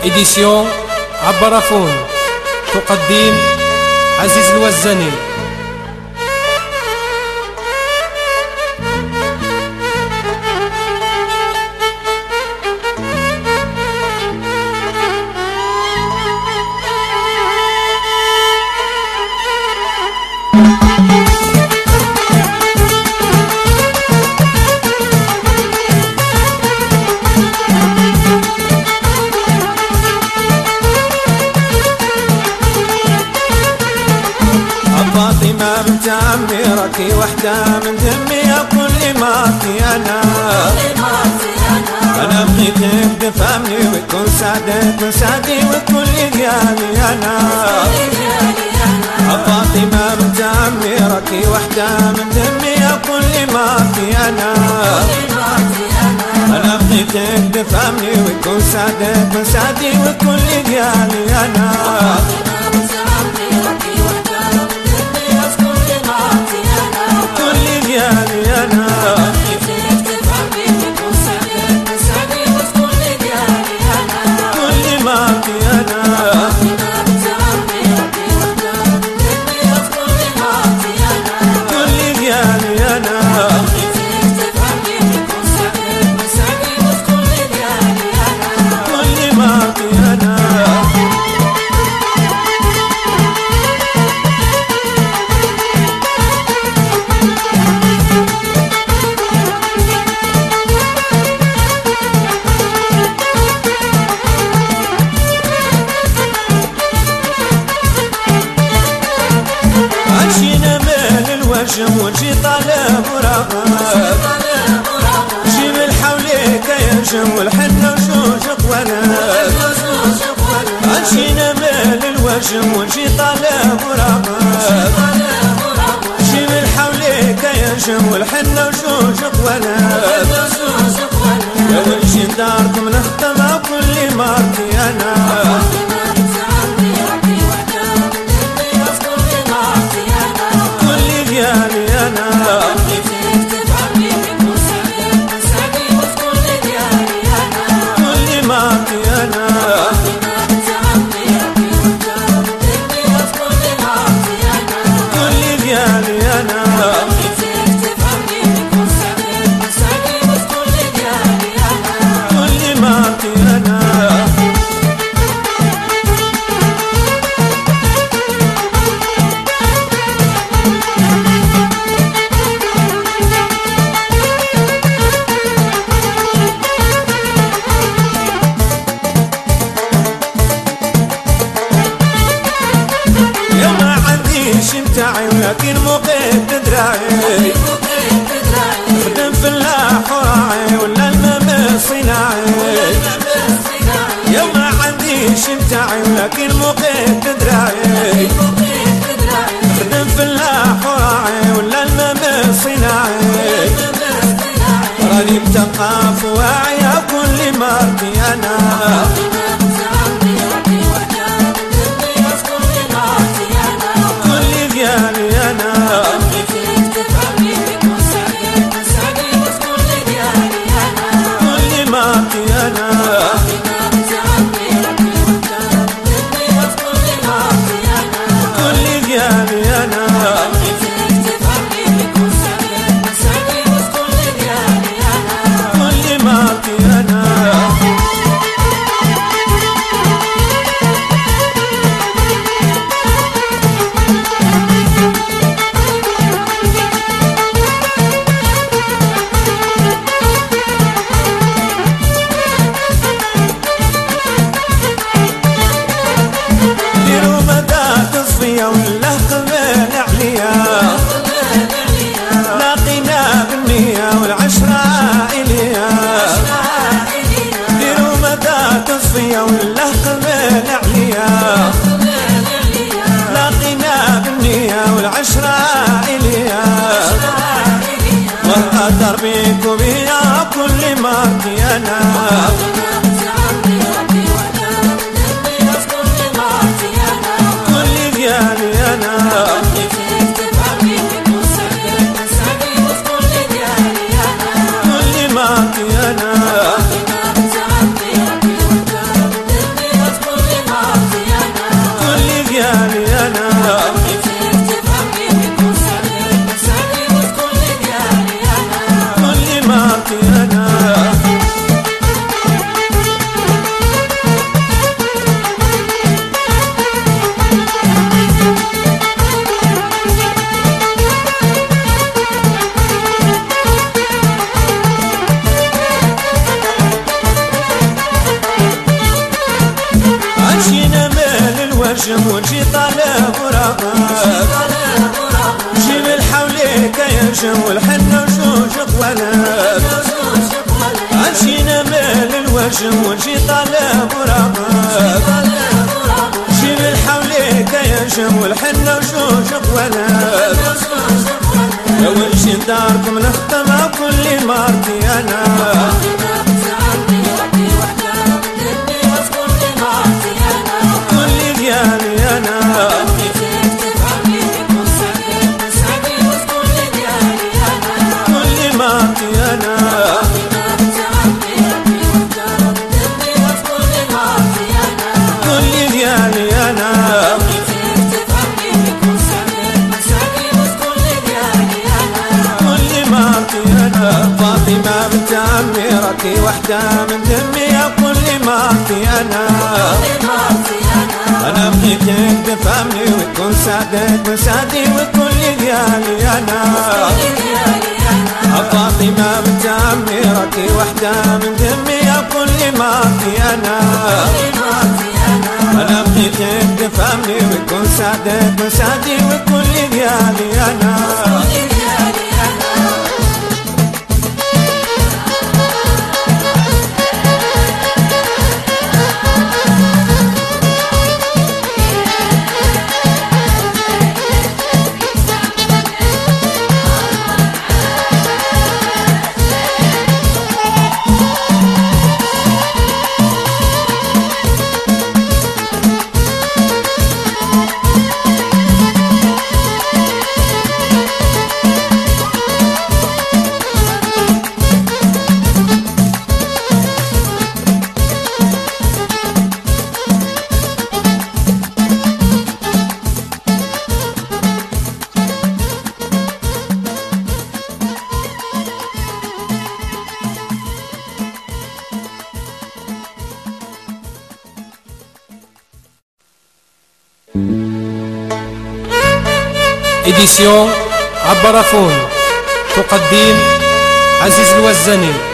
إديسيون عبرافون. تقدم عزيز الوزاني. فاطمة بنت عمي راكي وحدة من دمي كل ماكي أنا بغيتك تفهمني وتكون سعدك وسعدي وكل ديالي أنا فاطمة بنت عمي راكي وحدة من دمي كل ماكي أنا بغيتك تفهمني وتكون سعدك وسعدي وكل ديالي أنا وجي طالب وراغب جيب الحوليك ينجم والحنة وشوشق ولد عشينا مال الوجم وجي طالب وراغب جيب الحوليك ينجم والحنة وشوشق ولد يا ولجي داركم نختم كل مارتي أنا لكن مقيت دراعي خدم فلاح وراعي ولا المام صناعي يا ما عنديش متاعي ولكن مقيت دراعي خدم فلاح وراعي ولا المام صناعي راني مثقف واعي كل مرتي أنا ولا قبل عليا لاقينا بالنية والعشرة إليا ديروا مدى تصفية ولا قبل عليا لاقينا بالنية والعشرة إليا والقدر بيك وبيا كل مرتي أنا كل ما الوجم وجي طالب وراغب جيب الحوليك يا جم والحنة وجوج قوالب عشينا مال الوجم وجي طالب وراغب جيب الحوليك يا جم والحنة وجوج قوالب لو نجي داركم نختم كل مرتي انا كل ديالي انا كل مرتي انا كل ديالي انا فاطمة بنت عمي راكي وحدة من دمي يا كل مرتي أنا بغيتك تفهمني وتكون سعدك من سعدي وكل ديالي أنا فاطمة بنت عمي راكي وحدة من دمي يا كل مرتي أنا بغيتك تفهمني وتكون سعدك من سعدي وكل ديالي أنا إديسيون عبرافون تقدم عزيز الوزاني.